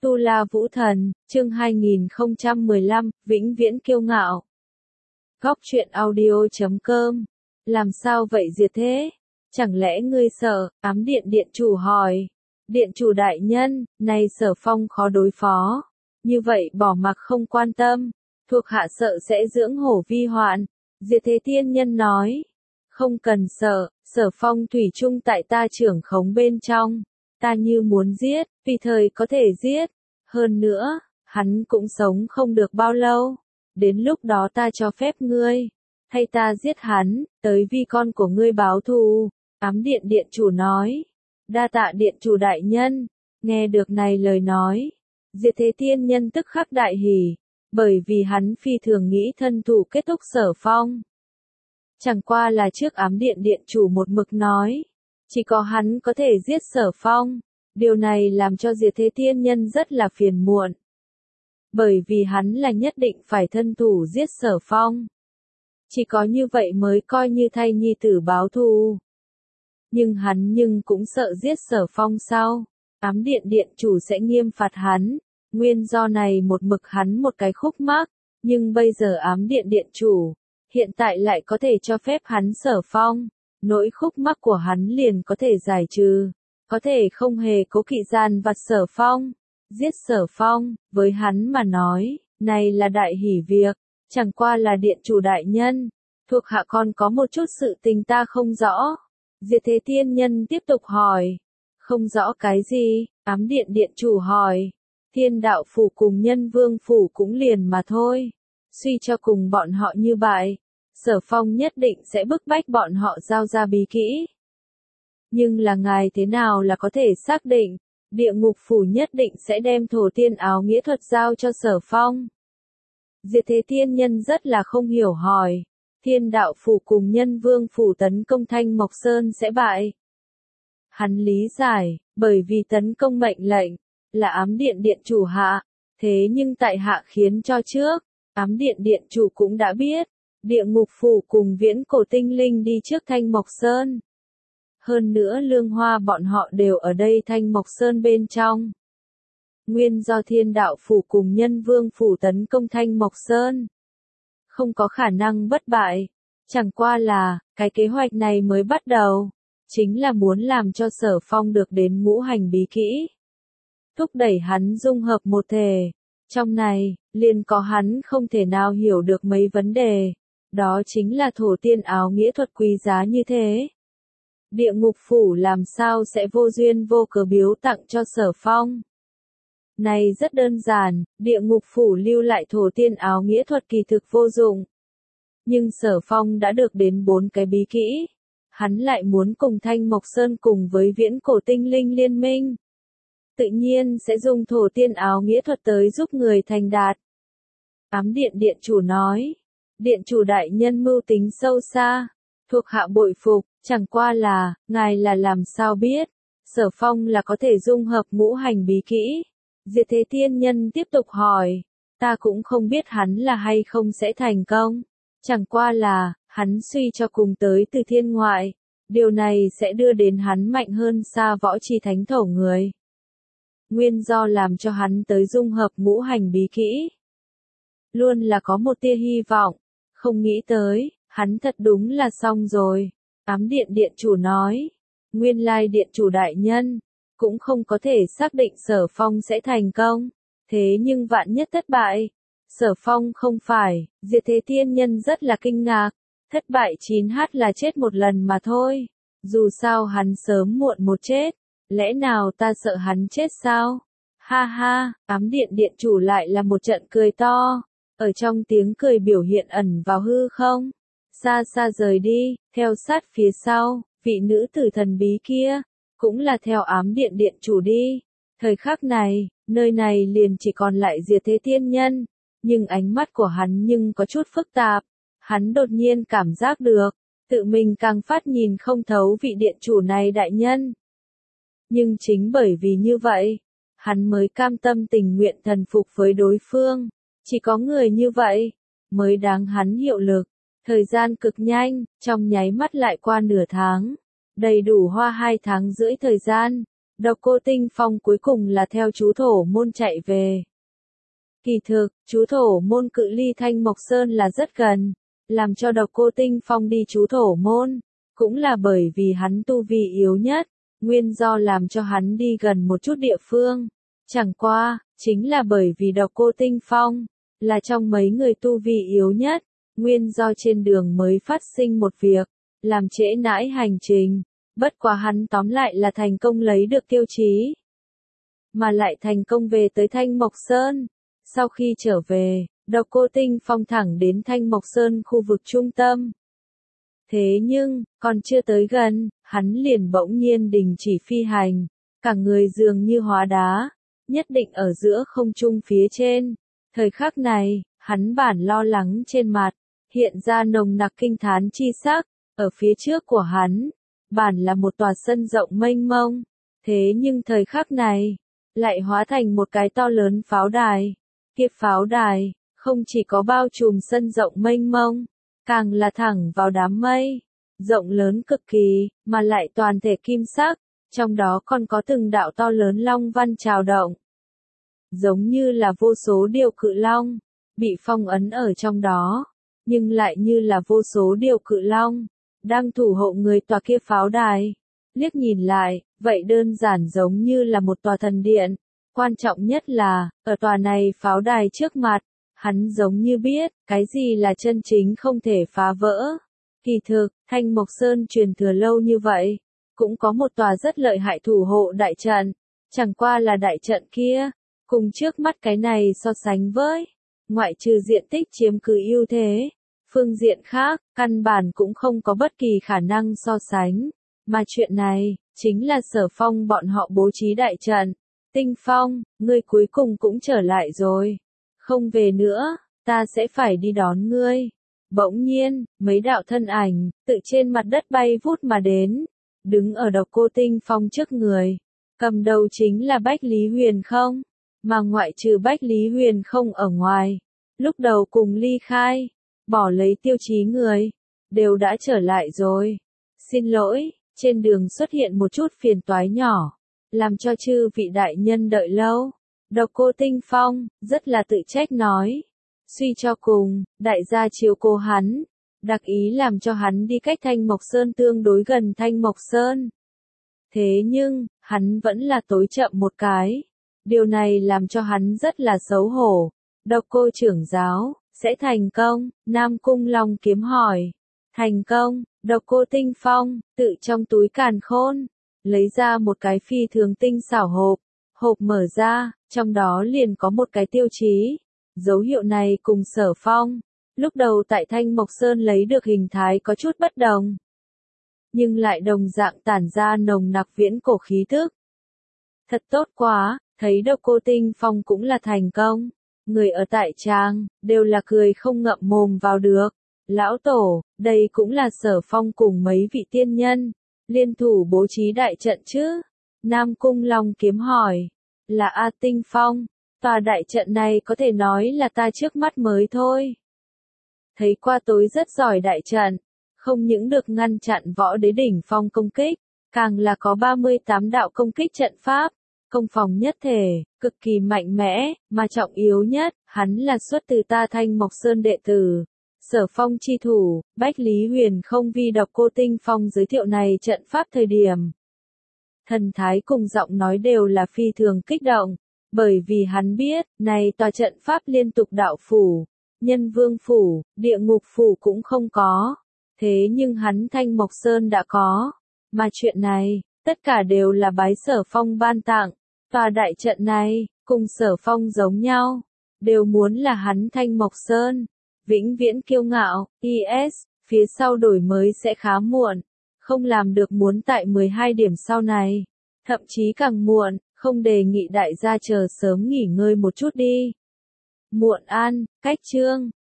Tu La Vũ Thần, chương 2015, vĩnh viễn kiêu ngạo. Góc truyện audio.com. Làm sao vậy Diệt Thế? Chẳng lẽ ngươi sợ? Ám điện điện chủ hỏi. Điện chủ đại nhân, nay Sở Phong khó đối phó. Như vậy bỏ mặc không quan tâm. Thuộc hạ sợ sẽ dưỡng hổ vi hoạn. Diệt Thế tiên nhân nói. Không cần sợ, Sở Phong thủy chung tại ta trưởng khống bên trong. Ta như muốn giết, tùy thời có thể giết. Hơn nữa, hắn cũng sống không được bao lâu. Đến lúc đó ta cho phép ngươi, hay ta giết hắn, tới vì con của ngươi báo thù. Ám điện điện chủ nói. Đa tạ điện chủ đại nhân. Nghe được này lời nói, Diệt Thế tiên nhân tức khắc đại hỉ. Bởi vì hắn phi thường nghĩ thân thủ kết thúc Sở Phong. Chẳng qua là trước ám điện điện chủ một mực nói. Chỉ có hắn có thể giết Sở Phong. Điều này làm cho Diệt Thế tiên nhân rất là phiền muộn. Bởi vì hắn là nhất định phải thân thủ giết Sở Phong. Chỉ có như vậy mới coi như thay nhi tử báo thù. Nhưng hắn cũng sợ giết Sở Phong sau. Ám điện điện chủ sẽ nghiêm phạt hắn. Nguyên do này một mực hắn một cái khúc mắc. Nhưng bây giờ ám điện điện chủ, hiện tại lại có thể cho phép hắn Sở Phong. Nỗi khúc mắc của hắn liền có thể giải trừ. Có thể không hề cố kỵ gian vặt Sở Phong. Giết Sở Phong, với hắn mà nói, này là đại hỷ việc. Chẳng qua là điện chủ đại nhân. Thuộc hạ còn có một chút sự tình ta không rõ. Diệt Thế tiên nhân tiếp tục hỏi. Không rõ cái gì? Ám điện điện chủ hỏi. Thiên đạo phủ cùng Nhân Vương phủ cũng liền mà thôi. Suy cho cùng bọn họ như vậy, Sở Phong nhất định sẽ bức bách bọn họ giao ra bí kỹ. Nhưng là ngài thế nào là có thể xác định, địa ngục phủ nhất định sẽ đem thổ tiên áo nghĩa thuật giao cho Sở Phong. Diệt Thế tiên nhân rất là không hiểu hỏi. Thiên đạo phủ cùng Nhân Vương phủ tấn công Thanh Mộc Sơn sẽ bại. Hắn lý giải, bởi vì tấn công mệnh lệnh, là ám điện điện chủ hạ. Thế nhưng tại hạ khiến cho trước, ám điện điện chủ cũng đã biết, địa ngục phủ cùng viễn cổ tinh linh đi trước Thanh Mộc Sơn. Hơn nữa Lương Hoa bọn họ đều ở đây Thanh Mộc Sơn bên trong. Nguyên do Thiên đạo phủ cùng Nhân Vương phủ tấn công Thanh Mộc Sơn. Không có khả năng bất bại. Chẳng qua là, cái kế hoạch này mới bắt đầu. Chính là muốn làm cho Sở Phong được đến ngũ hành bí kỹ. Thúc đẩy hắn dung hợp một thể. Trong này, liền có hắn không thể nào hiểu được mấy vấn đề. Đó chính là thổ tiên áo nghĩa thuật quý giá như thế. Địa ngục phủ làm sao sẽ vô duyên vô cớ biếu tặng cho Sở Phong. Này rất đơn giản, địa ngục phủ lưu lại thổ tiên áo nghĩa thuật kỳ thực vô dụng. Nhưng Sở Phong đã được đến 4 cái bí kỹ. Hắn lại muốn cùng Thanh Mộc Sơn cùng với viễn cổ tinh linh liên minh. Tự nhiên sẽ dùng thổ tiên áo nghĩa thuật tới giúp người thành đạt. Ám điện điện chủ nói. Điện chủ đại nhân mưu tính sâu xa. Thuộc hạ bội phục, chẳng qua là, ngài là làm sao biết. Sở Phong là có thể dung hợp ngũ hành bí kỹ. Diệt Thế tiên nhân tiếp tục hỏi. Ta cũng không biết hắn là hay không sẽ thành công. Chẳng qua là, hắn suy cho cùng tới từ thiên ngoại. Điều này sẽ đưa đến hắn mạnh hơn xa võ chi thánh thổ người. Nguyên do làm cho hắn tới dung hợp ngũ hành bí kỹ. Luôn là có một tia hy vọng. Không nghĩ tới, hắn thật đúng là xong rồi. Ám điện điện chủ nói. Nguyên lai điện chủ đại nhân, cũng không có thể xác định Sở Phong sẽ thành công. Thế nhưng vạn nhất thất bại. Sở Phong không phải, Diệt Thế tiên nhân rất là kinh ngạc. Thất bại 9h là chết một lần mà thôi. Dù sao hắn sớm muộn một chết. Lẽ nào ta sợ hắn chết sao? Ha ha, ám điện điện chủ lại là một trận cười to. Ở trong tiếng cười biểu hiện ẩn vào hư không. Xa xa rời đi, theo sát phía sau, vị nữ tử thần bí kia. Cũng là theo ám điện điện chủ đi. Thời khắc này, nơi này liền chỉ còn lại Diệt Thế tiên nhân. Nhưng ánh mắt của hắn có chút phức tạp. Hắn đột nhiên cảm giác được. Tự mình càng phát nhìn không thấu vị điện chủ này đại nhân. Nhưng chính bởi vì như vậy, hắn mới cam tâm tình nguyện thần phục với đối phương. Chỉ có người như vậy, mới đáng hắn hiệu lực. Thời gian cực nhanh, trong nháy mắt lại qua nửa tháng. Đầy đủ hoa 2 tháng rưỡi thời gian. Độc Cô Tinh Phong cuối cùng là theo chú Thổ Môn chạy về. Kỳ thực, chú Thổ Môn cự ly Thanh Mộc Sơn là rất gần, làm cho Độc Cô Tinh Phong đi chú Thổ Môn, cũng là bởi vì hắn tu vi yếu nhất, nguyên do làm cho hắn đi gần một chút địa phương. Chẳng qua, chính là bởi vì Độc Cô Tinh Phong là trong mấy người tu vi yếu nhất, nguyên do trên đường mới phát sinh một việc, làm trễ nãi hành trình. Bất quá hắn tóm lại là thành công lấy được tiêu chí, mà lại thành công về tới Thanh Mộc Sơn. Sau khi trở về, Độc Cô Tinh Phong thẳng đến Thanh Mộc Sơn khu vực trung tâm. Thế nhưng, còn chưa tới gần, hắn liền bỗng nhiên đình chỉ phi hành, cả người dường như hóa đá, nhất định ở giữa không trung phía trên. Thời khắc này, hắn bản lo lắng trên mặt, hiện ra nồng nặc kinh thán chi sắc, ở phía trước của hắn, bản là một tòa sân rộng mênh mông, thế nhưng thời khắc này, lại hóa thành một cái to lớn pháo đài. Kia pháo đài, không chỉ có bao trùm sân rộng mênh mông, càng là thẳng vào đám mây, rộng lớn cực kỳ, mà lại toàn thể kim sắc, trong đó còn có từng đạo to lớn long văn trào động. Giống như là vô số điều cự long, bị phong ấn ở trong đó, nhưng lại như là vô số điều cự long, đang thủ hộ người tòa kia pháo đài. Liếc nhìn lại, vậy đơn giản giống như là một tòa thần điện. Quan trọng nhất là, ở tòa này pháo đài trước mặt, hắn giống như biết, cái gì là chân chính không thể phá vỡ. Kỳ thực, Thanh Mộc Sơn truyền thừa lâu như vậy, cũng có một tòa rất lợi hại thủ hộ đại trận, chẳng qua là đại trận kia, cùng trước mắt cái này so sánh với, ngoại trừ diện tích chiếm cứ ưu thế, phương diện khác, căn bản cũng không có bất kỳ khả năng so sánh, mà chuyện này, chính là Sở Phong bọn họ bố trí đại trận. Tinh Phong, ngươi cuối cùng cũng trở lại rồi. Không về nữa, ta sẽ phải đi đón ngươi. Bỗng nhiên, mấy đạo thân ảnh, tự trên mặt đất bay vút mà đến, đứng ở Độc Cô Tinh Phong trước người. Cầm đầu chính là Bách Lý Huyền không, mà ngoại trừ Bách Lý Huyền không ở ngoài. Lúc đầu cùng ly khai, bỏ lấy tiêu chí người, đều đã trở lại rồi. Xin lỗi, trên đường xuất hiện một chút phiền toái nhỏ, làm cho chư vị đại nhân đợi lâu. Độc Cô Tinh Phong, rất là tự trách nói. Suy cho cùng, đại gia chiếu cố hắn, đặc ý làm cho hắn đi cách Thanh Mộc Sơn tương đối gần Thanh Mộc Sơn. Thế nhưng, hắn vẫn là tối chậm một cái. Điều này làm cho hắn rất là xấu hổ. Độc Cô trưởng giáo, sẽ thành công? Nam Cung Long Kiếm hỏi. Thành công, Độc Cô Tinh Phong, tự trong túi càn khôn, lấy ra một cái phi thường tinh xảo hộp. Hộp mở ra, trong đó liền có một cái tiêu chí. Dấu hiệu này cùng Sở Phong, lúc đầu tại Thanh Mộc Sơn lấy được hình thái có chút bất đồng, nhưng lại đồng dạng tản ra nồng nặc viễn cổ khí tức. Thật tốt quá, thấy Độc Cô Tinh Phong cũng là thành công. Người ở tại trang, đều là cười không ngậm mồm vào được. Lão Tổ, đây cũng là Sở Phong cùng mấy vị tiên nhân, liên thủ bố trí đại trận chứ? Nam Cung Long Kiếm hỏi. Là A Tinh Phong, tòa đại trận này có thể nói là ta trước mắt mới thôi. Thấy qua tối rất giỏi đại trận, không những được ngăn chặn võ đế đỉnh phong công kích, càng là có 38 đạo công kích trận pháp, công phòng nhất thể, cực kỳ mạnh mẽ, mà trọng yếu nhất, hắn là xuất từ ta Thanh Mộc Sơn đệ tử. Sở Phong chi thủ, Bách Lý Huyền không vi Độc Cô Tinh Phong giới thiệu này trận pháp thời điểm. Thần thái cùng giọng nói đều là phi thường kích động, bởi vì hắn biết, này tòa trận pháp liên tục đạo phủ, nhân vương phủ, địa ngục phủ cũng không có. Thế nhưng hắn Thanh Mộc Sơn đã có. Mà chuyện này, tất cả đều là bái Sở Phong ban tặng. Tòa đại trận này, cùng Sở Phong giống nhau, đều muốn là hắn Thanh Mộc Sơn. Vĩnh viễn kiêu ngạo, IS, phía sau đổi mới sẽ khá muộn. Không làm được muốn tại 12 điểm sau này. Thậm chí càng muộn, không đề nghị đại gia chờ sớm nghỉ ngơi một chút đi. Muộn an, cách chương.